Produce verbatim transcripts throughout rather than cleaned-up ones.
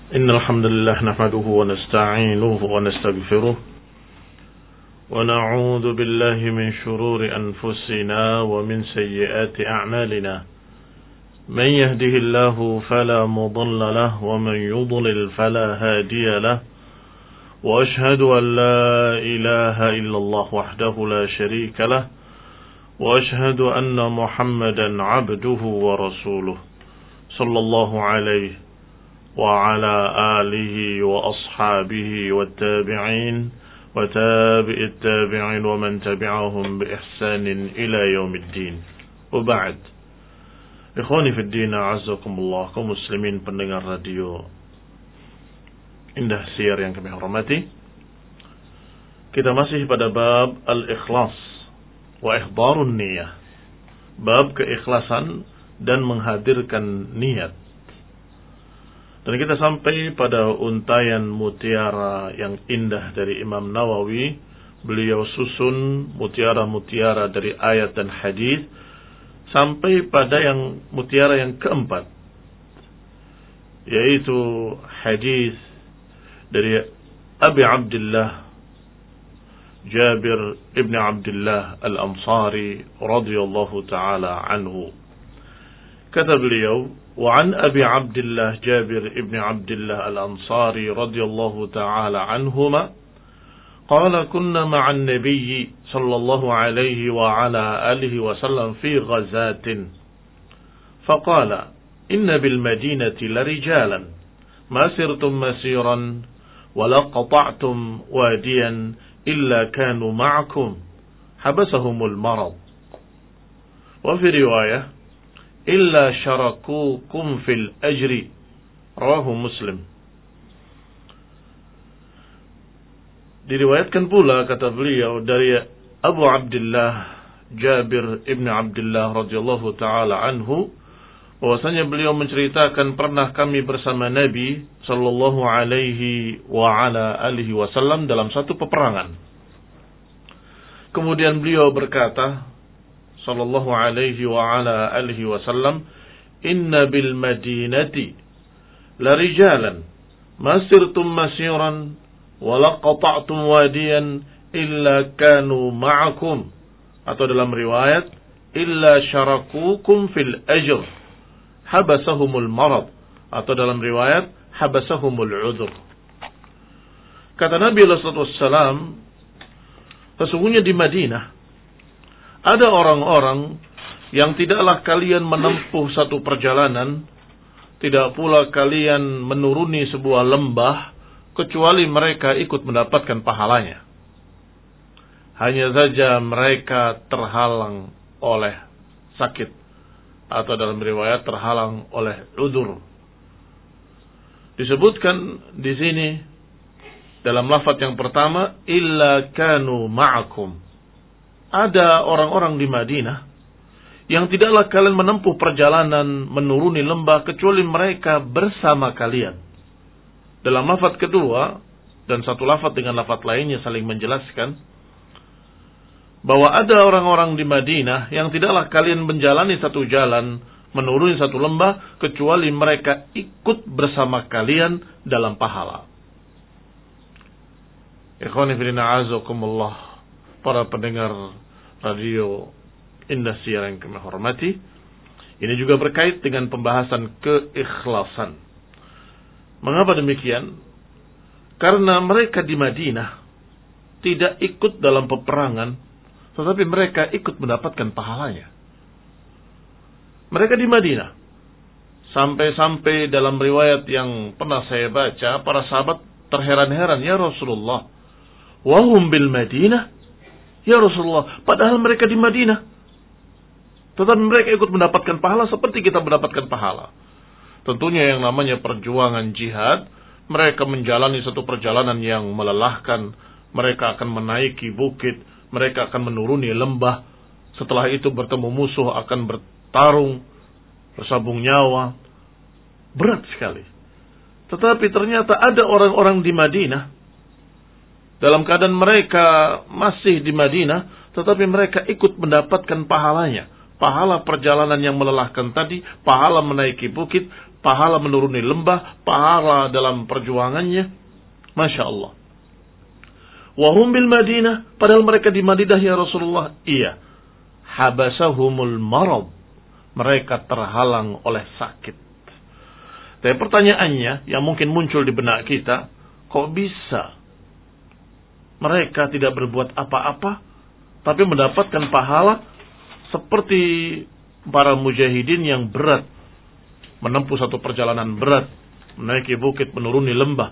إن الحمد لله نحمده ونستعينه ونستغفره ونعوذ بالله من شرور أنفسنا ومن سيئات أعمالنا من يهده الله فلا مضل له ومن يضلل فلا هادي له وأشهد أن لا إله إلا الله وحده لا شريك له وأشهد أن محمدا عبده ورسوله صلى الله عليه وعلى آله وأصحابه والتابعين وتابع التابعين ومن تبعهم بإحسان إلى يوم الدين وبعد إخواني في الدين أعزكم الله kaum muslimin pendengar radio Indah Siar yang kami hormati, kita masih pada bab al-ikhlas wa ihdarun niyah, bab keikhlasan dan menghadirkan niat. Dan kita sampai pada untayan mutiara yang indah dari Imam Nawawi. Beliau susun mutiara-mutiara dari ayat dan hadis sampai pada yang mutiara yang keempat, yaitu hadis dari Abi Abdullah Jabir ibn Abdullah al-Ansari radhiyallahu ta'ala anhu. Kata beliau, وعن أبي عبد الله جابر ابن عبد الله الأنصاري رضي الله تعالى عنهما قال كنا مع النبي صلى الله عليه وعلى آله وسلم في غزاة فقال إن بالمدينة لرجالا ما سرتم مسيرا ولا قطعتم واديا إلا كانوا معكم حبسهم المرض وفي رواية illa syarakukum fil ajri, rawahu Muslim. Diriwayatkan pula, kata beliau, dari Abu Abdullah Jabir ibn Abdullah radhiyallahu taala anhu, bahwasanya beliau menceritakan pernah kami bersama Nabi sallallahu alaihi wa ala alihi wasallam dalam satu peperangan. Kemudian beliau berkata sallallahu alaihi wa ala alihi wasallam, inna bil madinati la rijalan ma sirtum masiran wa la qata'tum wadiyan illa kanu ma'akum, atau dalam riwayat illa syarakukum fil ajr habasahumul marad, atau dalam riwayat habasahumul udhr. Kata Nabi sallallahu alaihi wasallam, sesungguhnya di Madinah ada orang-orang yang tidaklah kalian menempuh satu perjalanan, tidak pula kalian menuruni sebuah lembah, kecuali mereka ikut mendapatkan pahalanya. Hanya saja mereka terhalang oleh sakit, atau dalam riwayat terhalang oleh udzur. Disebutkan di sini dalam lafaz yang pertama, illa kanu ma'akum. Ada orang-orang di Madinah yang tidaklah kalian menempuh perjalanan menuruni lembah kecuali mereka bersama kalian. Dalam lafaz kedua dan satu lafaz dengan lafaz lainnya saling menjelaskan bahwa ada orang-orang di Madinah yang tidaklah kalian menjalani satu jalan menuruni satu lembah kecuali mereka ikut bersama kalian dalam pahala. Ikhwani fillah azakumullah, para pendengar radio Indah Siar yang kami hormati, ini juga berkait dengan pembahasan keikhlasan. Mengapa demikian? Karena mereka di Madinah tidak ikut dalam peperangan, tetapi mereka ikut mendapatkan pahalanya. Mereka di Madinah, sampai-sampai dalam riwayat yang pernah saya baca, para sahabat terheran-heran, ya Rasulullah, wahum bil Madinah, ya Rasulullah, padahal mereka di Madinah, tetapi mereka ikut mendapatkan pahala seperti kita mendapatkan pahala. Tentunya yang namanya perjuangan jihad, mereka menjalani satu perjalanan yang melelahkan. Mereka akan menaiki bukit, mereka akan menuruni lembah. Setelah itu bertemu musuh, akan bertarung, bersabung nyawa. Berat sekali. Tetapi ternyata ada orang-orang di Madinah, dalam keadaan mereka masih di Madinah, tetapi mereka ikut mendapatkan pahalanya. Pahala perjalanan yang melelahkan tadi, pahala menaiki bukit, pahala menuruni lembah, pahala dalam perjuangannya. Masya Allah. Wahum bil Madinah, padahal mereka di Madinah ya Rasulullah. Iya. Habasahumul marad. Mereka terhalang oleh sakit. Tapi pertanyaannya yang mungkin muncul di benak kita, kok bisa mereka tidak berbuat apa-apa, tapi mendapatkan pahala seperti para mujahidin yang berat, menempuh satu perjalanan berat, menaiki bukit, menuruni lembah.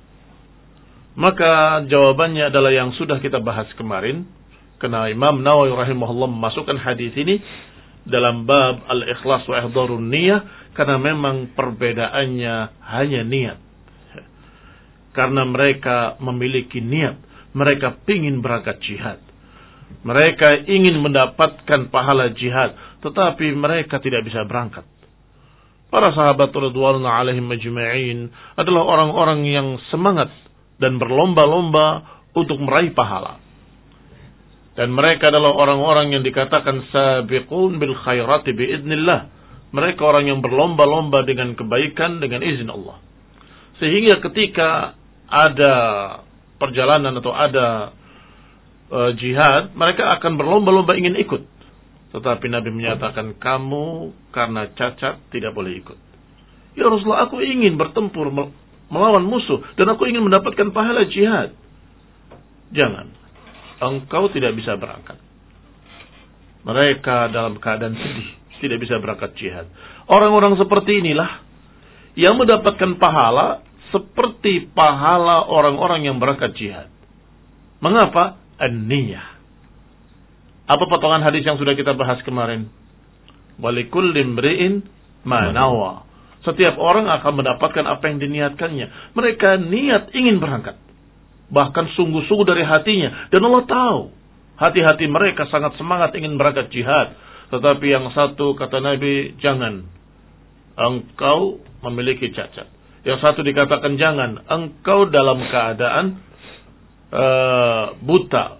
Maka jawabannya adalah yang sudah kita bahas kemarin, karena Imam Nawawi rahimahullah memasukkan hadis ini dalam bab al-ikhlas wa ihdharun niyah, karena memang perbedaannya hanya niat. Karena mereka memiliki niat, mereka ingin berangkat jihad, mereka ingin mendapatkan pahala jihad, tetapi mereka tidak bisa berangkat. Para sahabat radhiyallahu alaihim majma'in adalah orang-orang yang semangat dan berlomba-lomba untuk meraih pahala. Dan mereka adalah orang-orang yang dikatakan sabiqun bil khairati biidznillah. Mereka orang yang berlomba-lomba dengan kebaikan dengan izin Allah. Sehingga ketika ada perjalanan atau ada uh, jihad, mereka akan berlomba-lomba ingin ikut. Tetapi Nabi menyatakan, kamu karena cacat tidak boleh ikut. Ya Rasulullah, aku ingin bertempur melawan musuh dan aku ingin mendapatkan pahala jihad. Jangan, engkau tidak bisa berangkat. Mereka dalam keadaan sedih, tidak bisa berangkat jihad. Orang-orang seperti inilah yang mendapatkan pahala seperti pahala orang-orang yang berangkat jihad. Mengapa? An-niyah. Apa potongan hadis yang sudah kita bahas kemarin? Walikulli imri'in ma nawa. Setiap orang akan mendapatkan apa yang diniatkannya. Mereka niat ingin berangkat, bahkan sungguh-sungguh dari hatinya. Dan Allah tahu hati-hati mereka sangat semangat ingin berangkat jihad. Tetapi yang satu kata Nabi, jangan, engkau memiliki cacat. Yang satu dikatakan jangan, engkau dalam keadaan uh, buta.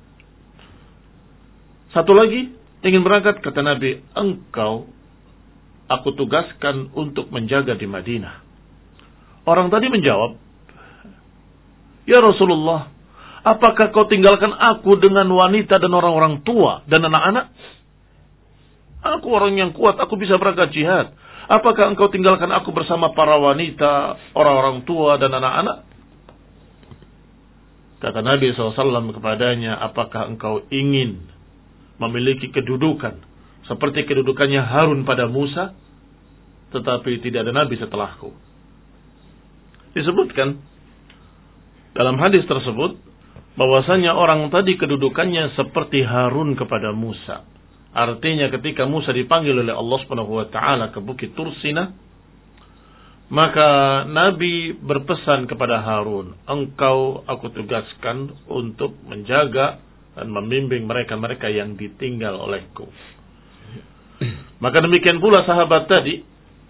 Satu lagi ingin berangkat, kata Nabi, engkau aku tugaskan untuk menjaga di Madinah. Orang tadi menjawab, ya Rasulullah, apakah kau tinggalkan aku dengan wanita dan orang-orang tua dan anak-anak? Aku orang yang kuat, aku bisa berangkat jihad. Apakah engkau tinggalkan aku bersama para wanita, orang-orang tua dan anak-anak? Kata Nabi shallallahu alaihi wasallam kepadanya, apakah engkau ingin memiliki kedudukan seperti kedudukannya Harun pada Musa, tetapi tidak ada nabi setelahku? Disebutkan dalam hadis tersebut bahwasanya orang tadi kedudukannya seperti Harun kepada Musa. Artinya ketika Musa dipanggil oleh Allah Subhanahu wa taala ke Bukit Tursina, maka Nabi berpesan kepada Harun, engkau aku tugaskan untuk menjaga dan membimbing mereka-mereka yang ditinggal olehku. Maka demikian pula sahabat tadi,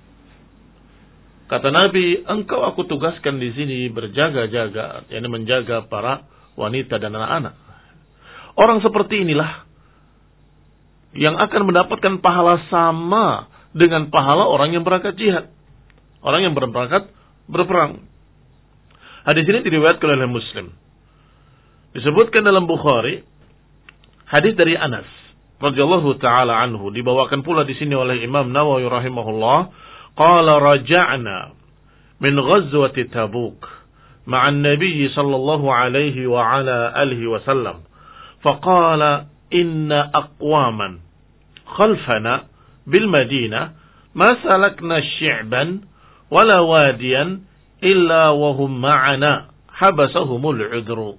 kata Nabi, engkau aku tugaskan di sini berjaga-jaga, yakni menjaga para wanita dan anak-anak. Orang seperti inilah yang akan mendapatkan pahala sama dengan pahala orang yang berangkat jihad, orang yang berangkat berperang. Hadis ini diriwayatkan oleh Muslim. Disebutkan dalam Bukhari, hadis dari Anas radhiyallahu taala anhu, dibawakan pula di sini oleh Imam Nawawi rahimahullah, qala raja'na min ghazwati Tabuk ma'an Nabi sallallahu alaihi wa ala alihi wasallam, faqala inna aqwaman khalfana bil Madinah ma salakna syi'ban wala wadiyan illa wa hum ma'ana habasahumul 'udhru.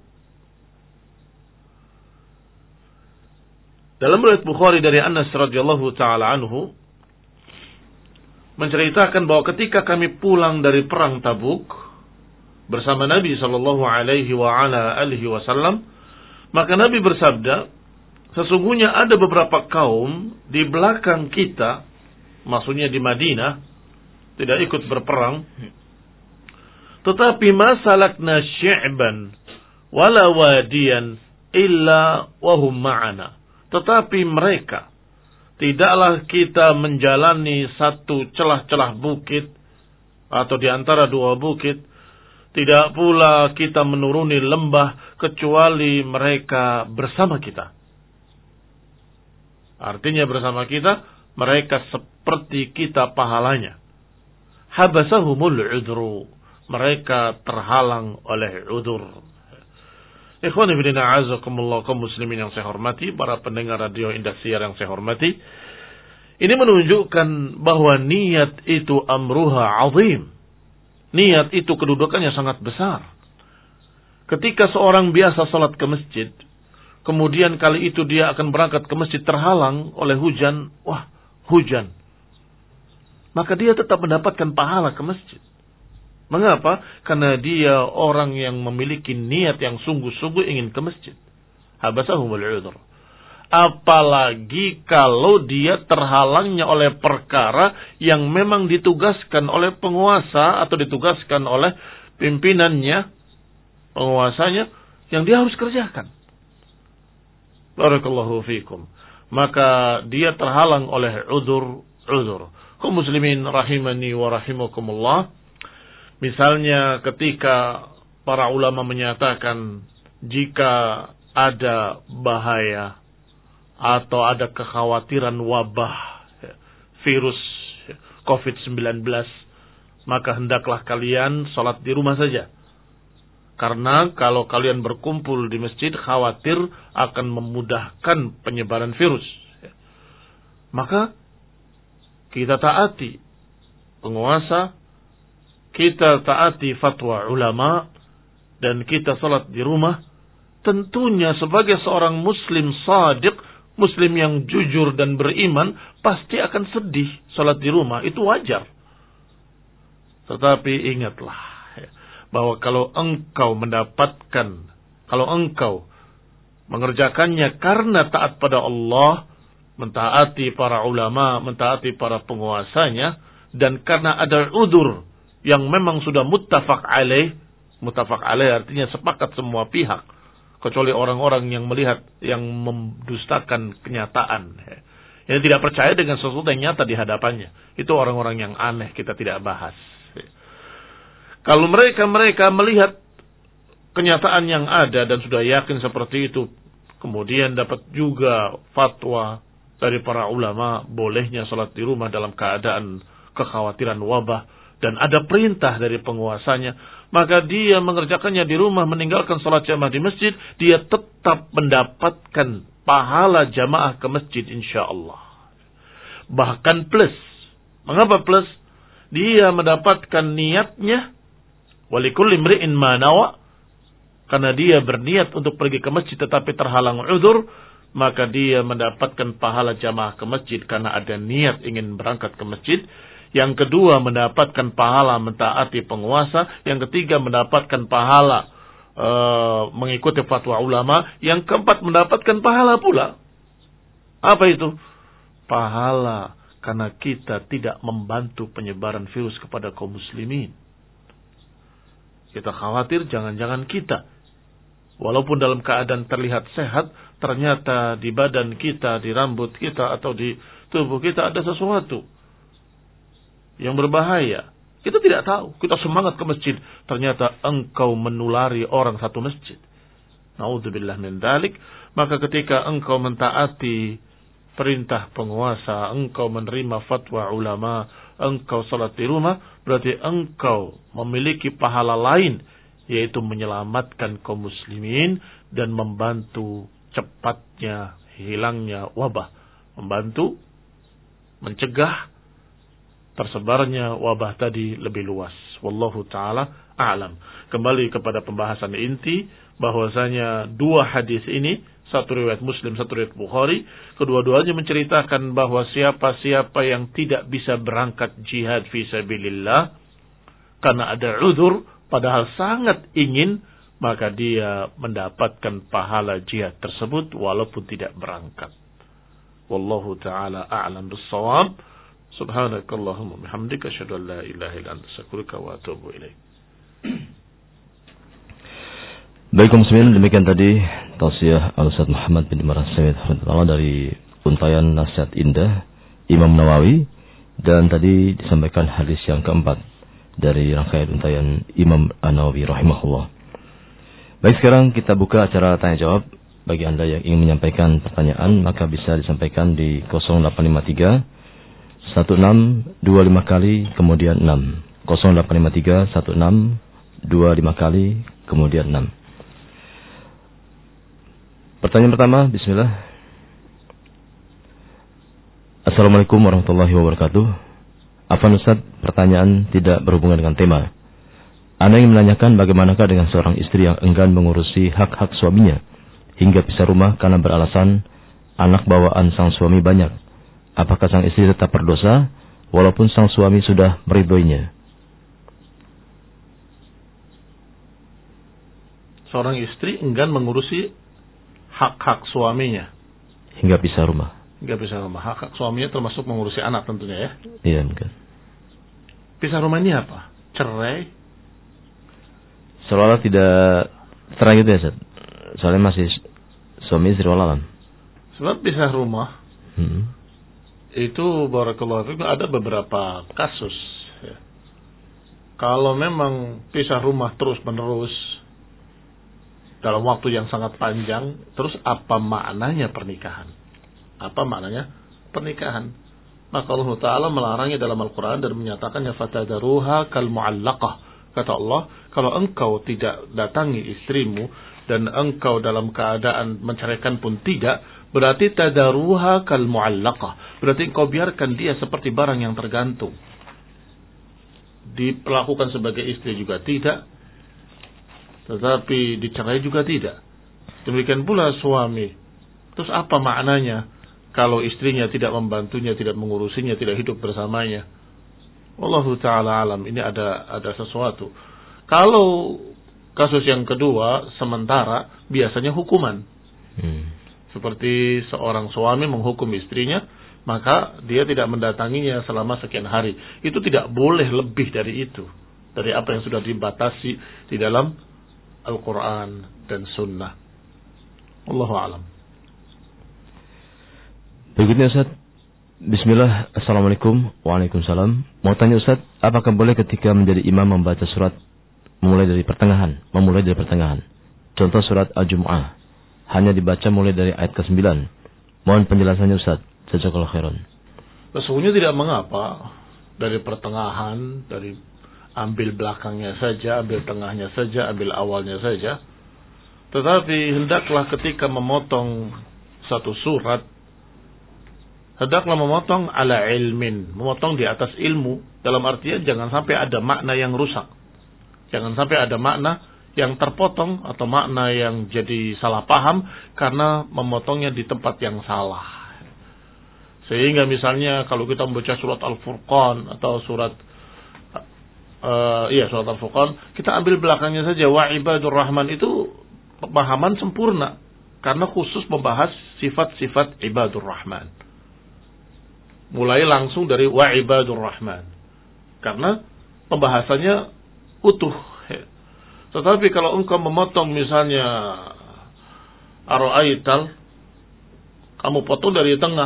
Dalam riwayat Bukhari dari Anas radhiyallahu taala anhu menceritakan bahwa ketika kami pulang dari perang Tabuk bersama Nabi sallallahu alaihi wa ala alihi wasallam, maka Nabi bersabda, sesungguhnya ada beberapa kaum di belakang kita, maksudnya di Madinah, tidak ikut berperang, tetapi masalakna syi'ban wala wadiyan illa wahum ma'ana. Tetapi mereka, tidaklah kita menjalani satu celah-celah bukit atau di antara dua bukit. Tidak pula kita menuruni lembah kecuali mereka bersama kita. Artinya bersama kita, mereka seperti kita pahalanya. Habasahumul udhru. Mereka terhalang oleh udhur. Ikhwani fillah azakumullah, kaum muslimin yang saya hormati, para pendengar radio Indosiar yang saya hormati. Ini menunjukkan bahwa niat itu amruha azim. Niat itu kedudukannya sangat besar. Ketika seorang biasa salat ke masjid, kemudian kali itu dia akan berangkat ke masjid terhalang oleh hujan, wah, hujan. Maka dia tetap mendapatkan pahala ke masjid. Mengapa? Karena dia orang yang memiliki niat yang sungguh-sungguh ingin ke masjid. Habasahumul udhur. Apalagi kalau dia terhalangnya oleh perkara yang memang ditugaskan oleh penguasa atau ditugaskan oleh pimpinannya, penguasanya, yang dia harus kerjakan. Barakallahu fikum. Maka dia terhalang oleh udzur, udzur. Kaum muslimin rahimani wa rahimakumullah. Misalnya ketika para ulama menyatakan jika ada bahaya atau ada kekhawatiran wabah virus covid sembilan belas, maka hendaklah kalian sholat di rumah saja. Karena kalau kalian berkumpul di masjid, khawatir akan memudahkan penyebaran virus. Maka kita taati penguasa, kita taati fatwa ulama, dan kita sholat di rumah. Tentunya sebagai seorang muslim shadiq, muslim yang jujur dan beriman, pasti akan sedih salat di rumah. Itu wajar. Tetapi ingatlah bahwa kalau engkau mendapatkan, kalau engkau mengerjakannya karena taat pada Allah, mentaati para ulama, mentaati para penguasanya, dan karena ada udzur yang memang sudah muttafaq alaih, muttafaq alaih artinya sepakat semua pihak, kecuali orang-orang yang melihat, yang mendustakan kenyataan. Yang tidak percaya dengan sesuatu yang nyata di hadapannya. Itu orang-orang yang aneh, kita tidak bahas. Kalau mereka-mereka melihat kenyataan yang ada dan sudah yakin seperti itu, kemudian dapat juga fatwa dari para ulama, bolehnya sholat di rumah dalam keadaan kekhawatiran wabah, dan ada perintah dari penguasanya, maka dia mengerjakannya di rumah, meninggalkan sholat jamaah di masjid, dia tetap mendapatkan pahala jamaah ke masjid insyaallah. Bahkan plus. Mengapa plus? Dia mendapatkan niatnya, walikulli imri'in ma nawa, karena dia berniat untuk pergi ke masjid tetapi terhalang udzur, maka dia mendapatkan pahala jamaah ke masjid karena ada niat ingin berangkat ke masjid. Yang kedua, mendapatkan pahala mentaati penguasa. Yang ketiga, mendapatkan pahala e, mengikuti fatwa ulama. Yang keempat, mendapatkan pahala pula. Apa itu? Pahala karena kita tidak membantu penyebaran virus kepada kaum muslimin. Kita khawatir jangan-jangan kita, walaupun dalam keadaan terlihat sehat, ternyata di badan kita, di rambut kita, atau di tubuh kita ada sesuatu yang berbahaya. Kita tidak tahu. Kita semangat ke masjid, ternyata engkau menulari orang satu masjid. Naudzubillah min dzalik. Maka ketika engkau mentaati perintah penguasa, engkau menerima fatwa ulama, engkau salat di rumah, berarti engkau memiliki pahala lain, yaitu menyelamatkan kaum muslimin dan membantu cepatnya hilangnya wabah, membantu mencegah tersebarnya wabah tadi lebih luas. Wallahu ta'ala a'lam. Kembali kepada pembahasan inti, bahwasanya dua hadis ini, satu riwayat Muslim, satu riwayat Bukhari, kedua-duanya menceritakan bahwa siapa-siapa yang tidak bisa berangkat jihad fi sabilillah karena ada udzur, padahal sangat ingin, maka dia mendapatkan pahala jihad tersebut walaupun tidak berangkat. Wallahu ta'ala a'lam bis-shawab. Subhanakallahumma bihamdika asyhadu an la ilaha illa anta astaghfiruka wa atubu ilaik. Baik kaum muslimin, demikian tadi tausiah Al-Ustaz Muhammad bin Umar As-Samit dari untayan nasihat indah Imam Nawawi, dan tadi disampaikan hadis yang keempat dari rangkaian untayan Imam An-Nawawi rahimahullah. Baik, sekarang kita buka acara tanya jawab. Bagi Anda yang ingin menyampaikan pertanyaan, maka bisa disampaikan di nol delapan lima tiga satu enam dua lima kali kemudian enam. nol delapan lima tiga satu enam dua lima kali kemudian enam. Pertanyaan pertama, bismillah. Assalamualaikum warahmatullahi wabarakatuh. Afwan Ustaz, pertanyaan tidak berhubungan dengan tema. Anda ingin menanyakan bagaimanakah dengan seorang istri yang enggan mengurusi hak-hak suaminya hingga pisah rumah karena beralasan anak bawaan sang suami banyak. Apakah sang istri tetap berdosa walaupun sang suami sudah meridhoinya? Seorang istri enggan mengurusi hak-hak suaminya hingga pisah rumah. Hingga pisah rumah. Hak-hak suaminya termasuk mengurusi anak tentunya ya. Iya, mungkin. Pisah rumah ini apa? Cerai? Seolah-olah tidak terang gitu ya, Ustaz. Soalnya masih suami istri wallahualam. Sebab pisah rumah hmm. itu barakallahu fikum ada beberapa kasus ya. Kalau memang pisah rumah terus menerus dalam waktu yang sangat panjang, terus apa maknanya pernikahan? Apa maknanya pernikahan? Maka Allah Ta'ala melarangnya dalam Al-Quran dan menyatakannya fatadaruha kal mu'allaqah. Kata Allah, kalau engkau tidak datangi istrimu dan engkau dalam keadaan menceraikan pun tidak, berarti tadaruha kal mu'allaqah. Berarti engkau biarkan dia seperti barang yang tergantung. Diperlakukan sebagai istri juga tidak, tetapi dicerai juga tidak. Demikian pula suami. Terus apa maknanya kalau istrinya tidak membantunya, tidak mengurusinya, tidak hidup bersamanya? Wallahu ta'ala alam, ini ada ada sesuatu. Kalau kasus yang kedua, sementara biasanya hukuman. Hmm. Seperti seorang suami menghukum istrinya, maka dia tidak mendatanginya selama sekian hari. Itu tidak boleh lebih dari itu, dari apa yang sudah dibatasi di dalam Al-Quran dan Sunnah. Wallahu alam. Berikutnya Ustaz. Bismillah, Assalamualaikum. Waalaikumsalam. Mau tanya Ustaz, apakah boleh ketika menjadi imam membaca surat memulai dari pertengahan, memulai dari pertengahan? Contoh surat Al-Jumu'ah, hanya dibaca mulai dari ayat kesembilan. Mohon penjelasannya Ustaz. Jazakallahu khairan. Sesungguhnya tidak mengapa dari pertengahan, dari ambil belakangnya saja, ambil tengahnya saja, ambil awalnya saja. Tetapi hendaklah ketika memotong satu surat, hendaklah memotong ala ilmin, memotong di atas ilmu. Dalam artian jangan sampai ada makna yang rusak, jangan sampai ada makna yang terpotong atau makna yang jadi salah paham karena memotongnya di tempat yang salah. Sehingga misalnya kalau kita membaca surat Al-Furqan atau surat uh, iya surat Al-Furqan, kita ambil belakangnya saja wa ibadur rahman, itu pemahaman sempurna karena khusus membahas sifat-sifat ibadur rahman. Mulai langsung dari wa ibadur rahman, karena pembahasannya utuh. Tetapi kalau engkau memotong misalnya aro'aital, kamu potong dari tengah,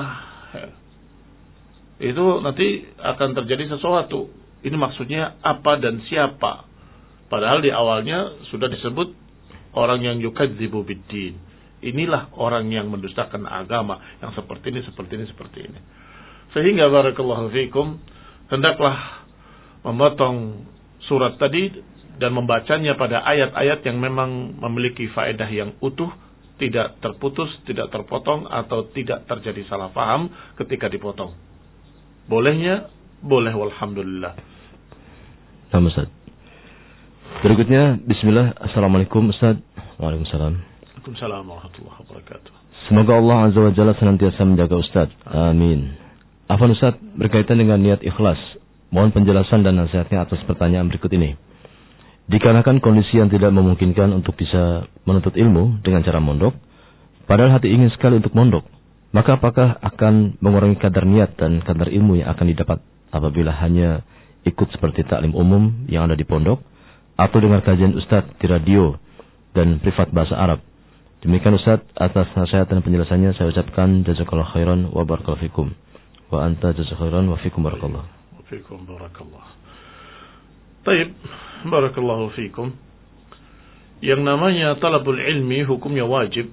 itu nanti akan terjadi sesuatu. Ini maksudnya apa dan siapa? Padahal di awalnya sudah disebut orang yang yukadzibu biddin. Inilah orang yang mendustakan agama, yang seperti ini, seperti ini, seperti ini. Sehingga barakallahu fikum, hendaklah memotong surat tadi dan membacanya pada ayat-ayat yang memang memiliki faedah yang utuh, tidak terputus, tidak terpotong, atau tidak terjadi salah paham ketika dipotong. Bolehnya, boleh, walhamdulillah. Nah, Ustaz. Berikutnya, bismillah, assalamualaikum Ustaz. Waalaikumsalam. Waalaikumsalam warahmatullahi wabarakatuh. Semoga Allah Azza wa Jalla senantiasa menjaga Ustaz. Amin. Afwan Ustaz, berkaitan dengan niat ikhlas, mohon penjelasan dan nasihatnya atas pertanyaan berikut ini. Dikarenakan kondisi yang tidak memungkinkan untuk bisa menuntut ilmu dengan cara mondok, padahal hati ingin sekali untuk mondok, maka apakah akan mengurangi kadar niat dan kadar ilmu yang akan didapat apabila hanya ikut seperti taklim umum yang ada di pondok, atau dengan kajian Ustaz di radio dan privat bahasa Arab? Demikian Ustaz, atas nasihat dan penjelasannya saya ucapkan jazakallahu khairan wa barakallahu fikum. Wa anta jazakallahu khairan wa fikum barakallah. Wa fikum barakallah. Taib, barakallahu fikum. Yang namanya talabul ilmi hukumnya wajib.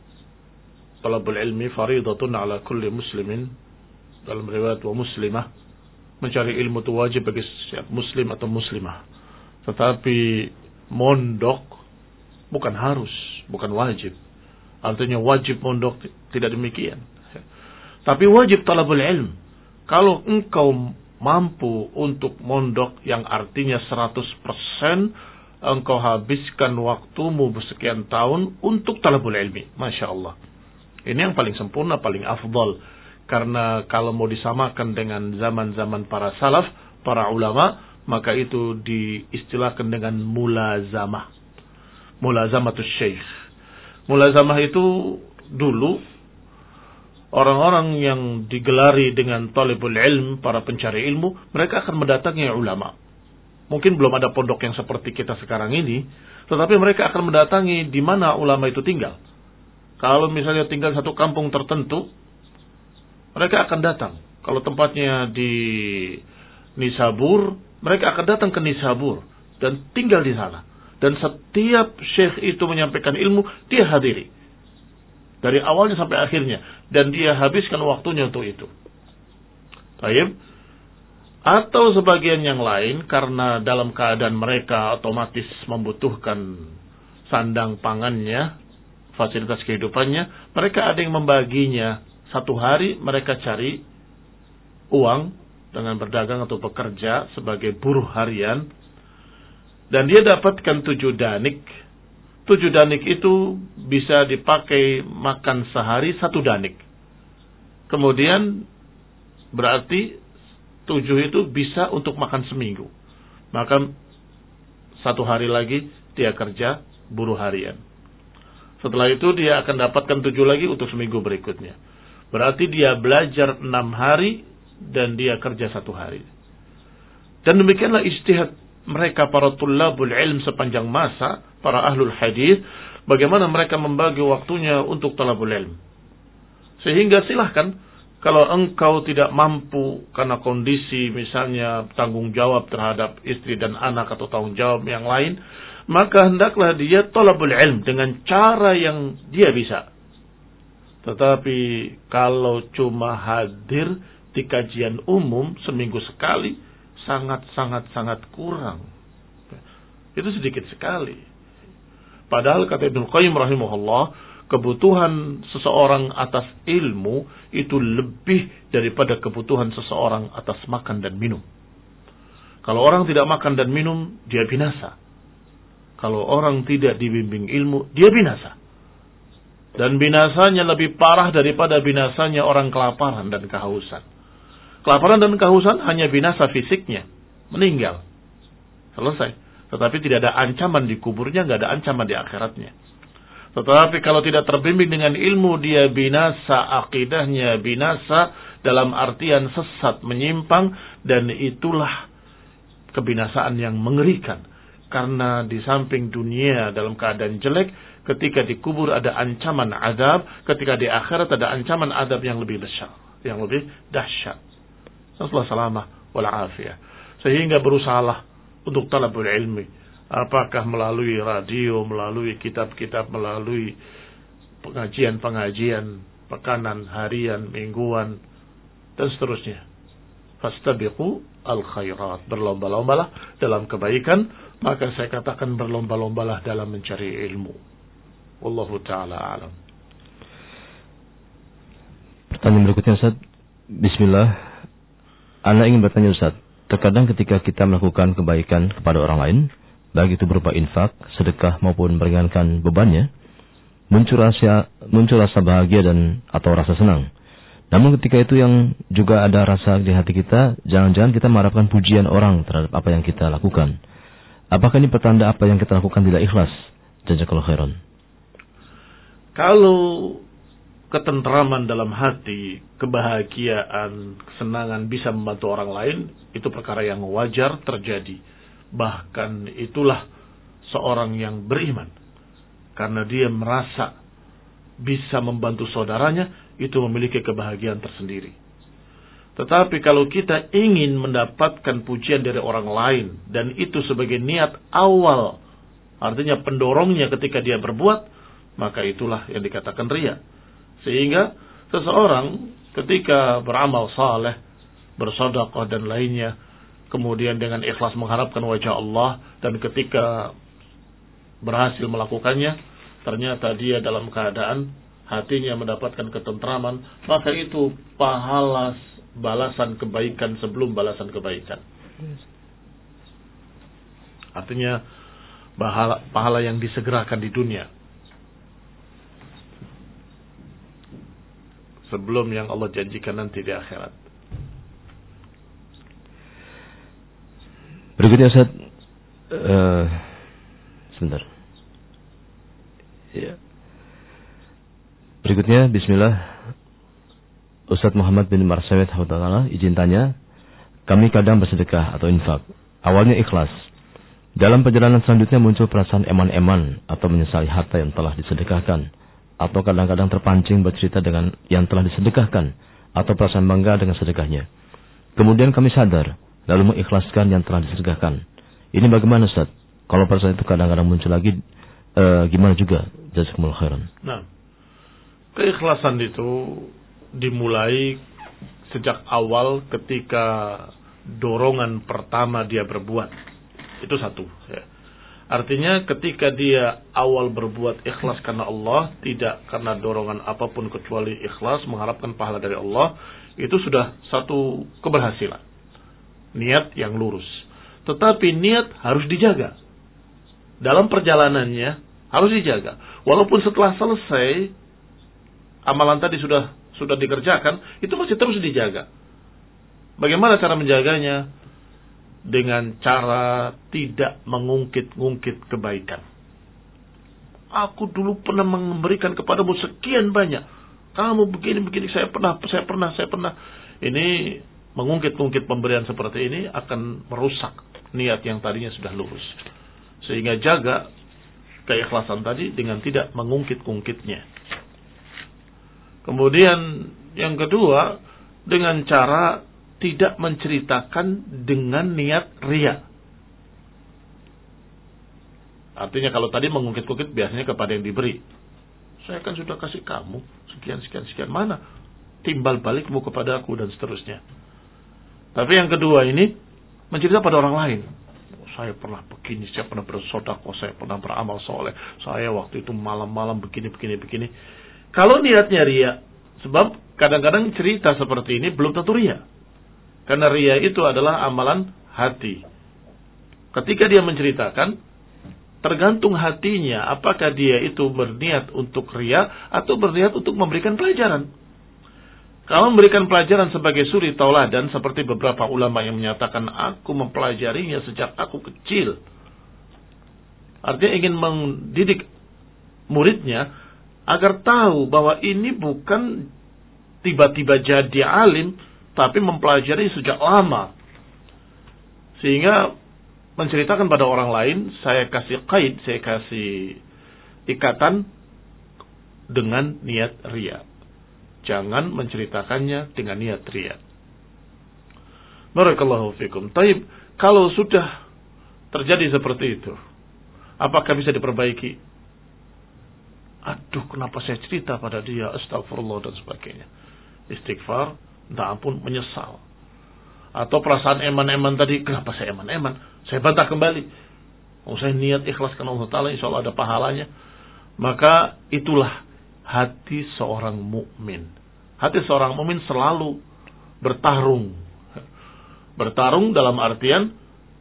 Talabul ilmi faridatun ala kulli muslimin. Dalam riwayat wa muslimah. Mencari ilmu itu wajib bagi setiap muslim atau muslimah. Tetapi mondok bukan harus, bukan wajib. Artinya wajib mondok tidak demikian. Tapi wajib talabul ilm. Kalau engkau mampu untuk mondok yang artinya seratus persen engkau habiskan waktumu bersekian tahun untuk talabul ilmi. Masya Allah. Ini yang paling sempurna, paling afdal. Karena kalau mau disamakan dengan zaman-zaman para salaf, para ulama, maka itu diistilahkan dengan mulazamah. Mulazamatus syekh. Mulazamah itu dulu orang-orang yang digelari dengan talibul ilm, para pencari ilmu, mereka akan mendatangi ulama. Mungkin belum ada pondok yang seperti kita sekarang ini, tetapi mereka akan mendatangi di mana ulama itu tinggal. Kalau misalnya tinggal satu kampung tertentu, mereka akan datang. Kalau tempatnya di Nisabur, mereka akan datang ke Nisabur dan tinggal di sana. Dan setiap syekh itu menyampaikan ilmu, dia hadiri. Dari awalnya sampai akhirnya. Dan dia habiskan waktunya untuk itu. Baik. Atau sebagian yang lain, karena dalam keadaan mereka otomatis membutuhkan sandang pangannya, fasilitas kehidupannya, mereka ada yang membaginya. Satu hari mereka cari uang dengan berdagang atau bekerja sebagai buruh harian. Dan dia dapatkan tujuh danik. Tujuh danik itu bisa dipakai makan sehari satu danik. Kemudian berarti tujuh itu bisa untuk makan seminggu. Maka satu hari lagi dia kerja buruh harian. Setelah itu dia akan dapatkan tujuh lagi untuk seminggu berikutnya. Berarti dia belajar enam hari dan dia kerja satu hari. Dan demikianlah ijtihad mereka para tullabul ilm sepanjang masa, para ahlul hadis, bagaimana mereka membagi waktunya untuk talabul ilm. Sehingga silahkan, kalau engkau tidak mampu karena kondisi misalnya tanggung jawab terhadap istri dan anak atau tanggung jawab yang lain, maka hendaklah dia talabul ilm dengan cara yang dia bisa. Tetapi kalau cuma hadir di kajian umum seminggu sekali, sangat-sangat-sangat kurang. Itu sedikit sekali. Padahal kata Ibnu Qayyim rahimahullah, kebutuhan seseorang atas ilmu itu lebih daripada kebutuhan seseorang atas makan dan minum. Kalau orang tidak makan dan minum, dia binasa. Kalau orang tidak dibimbing ilmu, dia binasa. Dan binasanya lebih parah daripada binasanya orang kelaparan dan kehausan. Kelaparan dan kehausan hanya binasa fisiknya, meninggal, selesai. Tetapi tidak ada ancaman di kuburnya, nggak ada ancaman di akhiratnya. Tetapi kalau tidak terbimbing dengan ilmu, dia binasa akidahnya, binasa dalam artian sesat, menyimpang, dan itulah kebinasaan yang mengerikan. Karena di samping dunia dalam keadaan jelek, ketika dikubur ada ancaman azab, ketika di akhirat ada ancaman azab yang lebih besar, yang lebih dahsyat. Nasallahu salamah wal afiyah. Sehingga berusahalah untuk talabul ilmi. Apakah melalui radio, melalui kitab-kitab, melalui pengajian-pengajian, pekanan, harian, mingguan, dan seterusnya. Fastabiqu al-khairat. Berlomba-lombalah dalam kebaikan. Maka saya katakan berlomba-lombalah dalam mencari ilmu. Wallahu ta'ala alam. Pertanyaan berikutnya, Ustaz. Bismillah. Ana ingin bertanya, Ustaz. Terkadang ketika kita melakukan kebaikan kepada orang lain, baik itu berupa infak, sedekah maupun meringankan bebannya, muncul rasa muncul rasa bahagia dan atau rasa senang. Namun ketika itu yang juga ada rasa di hati kita, jangan-jangan kita mengharapkan pujian orang terhadap apa yang kita lakukan. Apakah ini pertanda apa yang kita lakukan tidak ikhlas? Jazakallahu khairan. Kalau ketentraman dalam hati, kebahagiaan, kesenangan bisa membantu orang lain, itu perkara yang wajar terjadi. Bahkan itulah seorang yang beriman. Karena dia merasa bisa membantu saudaranya, itu memiliki kebahagiaan tersendiri. Tetapi kalau kita ingin mendapatkan pujian dari orang lain, dan itu sebagai niat awal, artinya pendorongnya ketika dia berbuat, maka itulah yang dikatakan riya. Sehingga seseorang ketika beramal saleh, bersedekah dan lainnya, kemudian dengan ikhlas mengharapkan wajah Allah, dan ketika berhasil melakukannya, ternyata dia dalam keadaan hatinya mendapatkan ketentraman, maka itu pahala balasan kebaikan sebelum balasan kebaikan. Artinya pahala, pahala yang disegerakan di dunia sebelum yang Allah janjikan nanti di akhirat. Berikutnya Ustaz, uh, sebentar. Ya. Berikutnya, Bismillah. Ustaz Muhammad bin Marsawet Hautala, izin tanya, kami kadang bersedekah atau infak. Awalnya ikhlas. Dalam perjalanan selanjutnya muncul perasaan eman-eman atau menyesali harta yang telah disedekahkan. Atau kadang-kadang terpancing bercerita dengan yang telah disedekahkan. Atau perasaan bangga dengan sedekahnya. Kemudian kami sadar, lalu mengikhlaskan yang telah disedekahkan. Ini bagaimana Ustaz? Kalau perasaan itu kadang-kadang muncul lagi, eh, gimana juga? Jazakumullah khairan. Nah, keikhlasan itu dimulai sejak awal ketika dorongan pertama dia berbuat. Itu satu. Ya. Artinya ketika dia awal berbuat ikhlas karena Allah, tidak karena dorongan apapun kecuali ikhlas, mengharapkan pahala dari Allah, itu sudah satu keberhasilan. Niat yang lurus. Tetapi niat harus dijaga. Dalam perjalanannya harus dijaga. Walaupun setelah selesai, amalan tadi sudah sudah dikerjakan, itu masih terus dijaga. Bagaimana cara menjaganya? Dengan cara tidak mengungkit-ungkit kebaikan. Aku dulu pernah memberikan kepadamu sekian banyak. Kamu begini-begini, saya pernah, saya pernah, saya pernah. Ini mengungkit-ungkit pemberian seperti ini akan merusak niat yang tadinya sudah lurus. Sehingga jaga keikhlasan tadi dengan tidak mengungkit-ungkitnya. Kemudian yang kedua, dengan cara tidak menceritakan dengan niat riya. Artinya kalau tadi mengungkit-ungkit biasanya kepada yang diberi. Saya kan sudah kasih kamu sekian, sekian, sekian. Mana timbal balikmu kepada aku dan seterusnya. Tapi yang kedua ini menceritakan pada orang lain. Saya pernah begini, saya pernah bersedekah, saya pernah beramal soleh. Saya waktu itu malam-malam begini, begini, begini. Kalau niatnya riya, sebab kadang-kadang cerita seperti ini belum tentu riya. Karena riya itu adalah amalan hati. Ketika dia menceritakan, tergantung hatinya apakah dia itu berniat untuk riya atau berniat untuk memberikan pelajaran. Kalau memberikan pelajaran sebagai suri tauladan, seperti beberapa ulama yang menyatakan aku mempelajarinya sejak aku kecil. Artinya ingin mendidik muridnya agar tahu bahwa ini bukan tiba-tiba jadi alim, tapi mempelajari sejak lama. Sehingga menceritakan pada orang lain, saya kasih qaid, saya kasih ikatan dengan niat riya. Jangan menceritakannya dengan niat riya. Barakallahu fikum. Taib, kalau sudah terjadi seperti itu, apakah bisa diperbaiki? Aduh, kenapa saya cerita pada dia, astagfirullah dan sebagainya. Istighfar, minta ampun, menyesal. Atau perasaan eman-eman tadi, kenapa saya eman-eman? Saya bantah kembali. Oh, saya niat ikhlas karena Allah Ta'ala, insya Allah ada pahalanya. Maka itulah hati seorang mukmin. Hati seorang mukmin selalu bertarung. Bertarung dalam artian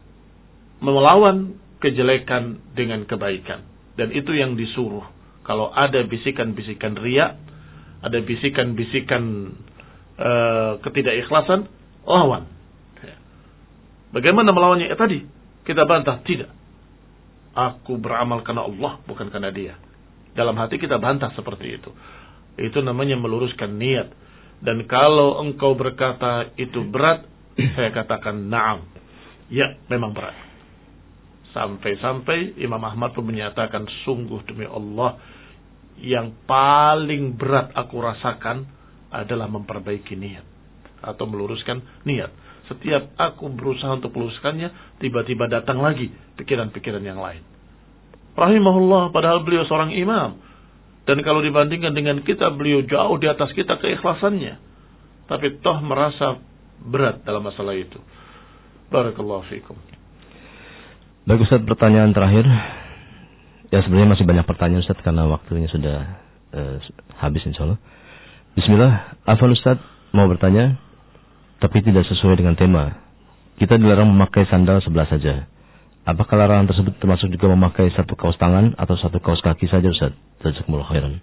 melawan kejelekan dengan kebaikan. Dan itu yang disuruh. Kalau ada bisikan-bisikan riya, ada bisikan-bisikan uh, ketidakikhlasan, lawan. Bagaimana melawannya? Eh, tadi kita bantah, tidak. Aku beramal karena Allah, bukan karena dia. Dalam hati kita bantah seperti itu. Itu namanya meluruskan niat. Dan kalau engkau berkata itu berat, saya katakan na'am. Ya, memang berat. Sampai-sampai Imam Ahmad pun menyatakan, sungguh demi Allah, yang paling berat aku rasakan adalah memperbaiki niat. atau meluruskan niat. Setiap aku berusaha untuk meluruskannya, tiba-tiba datang lagi pikiran-pikiran yang lain. Rahimahullah, padahal beliau seorang imam. Dan kalau dibandingkan dengan kita, beliau jauh di atas kita keikhlasannya. Tapi toh merasa berat dalam masalah itu. Barakallahu fikum. Baik Ustaz, pertanyaan terakhir. Ya sebenarnya masih banyak pertanyaan Ustaz, karena waktunya sudah uh, habis insyaAllah. Bismillah, Afwan Ustaz mau bertanya, tapi tidak sesuai dengan tema. Kita dilarang memakai sandal sebelah saja. Apakah larangan tersebut termasuk juga memakai satu kaos tangan atau satu kaos kaki saja Ustaz? Jazakumullah khairan.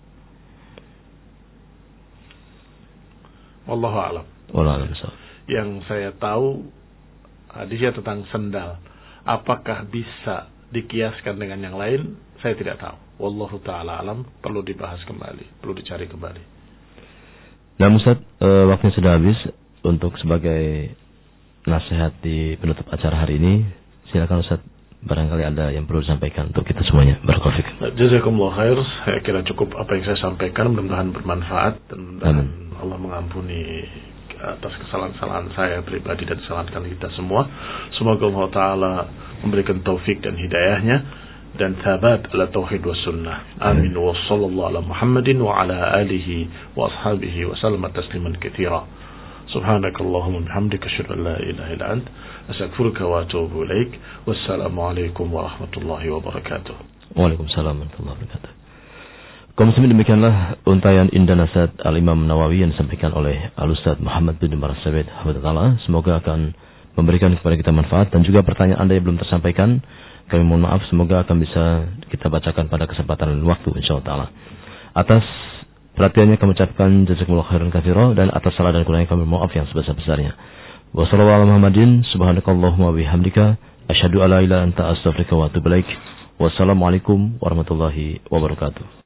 Wallahu a'lam. Wallahu a'lam. Yang saya tahu hadisnya tentang sandal. Apakah bisa dikiaskan dengan yang lain? Saya tidak tahu. Wallahu ta'ala alam, perlu dibahas kembali, perlu dicari kembali. Nah Ustaz, e, waktunya sudah habis. Untuk sebagai nasihat di penutup acara hari ini, silakan Ustaz, barangkali ada yang perlu disampaikan untuk kita semuanya. Barakallahu fiik. Jazakumullah khair. Saya kira cukup apa yang saya sampaikan, mudah-mudahan bermanfaat dan mudah-mudahan Allah mengampuni atas kesalahan-kesalahan saya pribadi dan kesalahan kita semua. Semoga Allah Ta'ala memberikan taufik dan hidayahnya dan thabat ala tauhid wa sunnah. Amin. Wa sallallahu ala Muhammadin wa ala alihi wa ashabihi wa sallam tasliman katsira. Subhanakallahumma bihamdika asyhadu an la ilaha illa ant astaghfiruka wa atubu ilaik. Wassalamu alaikum warahmatullahi wabarakatuh. Waalaikumsalam warahmatullahi wabarakatuh. Kaum muslimin, demikianlah untayan indah nasihat Al-Imam Nawawi yang disampaikan oleh Al-Ustaz Muhammad bin Umar As-Sabiq hafizahullah. Semoga akan memberikan kepada kita manfaat, dan juga pertanyaan Anda yang belum tersampaikan, kami mohon maaf, semoga akan bisa kita bacakan pada kesempatan dan waktu insyaallah taala. Atas perhatiannya kami ucapkan jazakumullah khairan katsiran, dan atas salah dan kurangnya kami mohon maaf yang sebesar-besarnya. Wa sallallahu ala Muhammadin subhanakallahumma wa bihamdika asyhadu an la ilaha illa anta astaghfiruka wa atubu ilaik. Wassalamualaikum warahmatullahi wabarakatuh.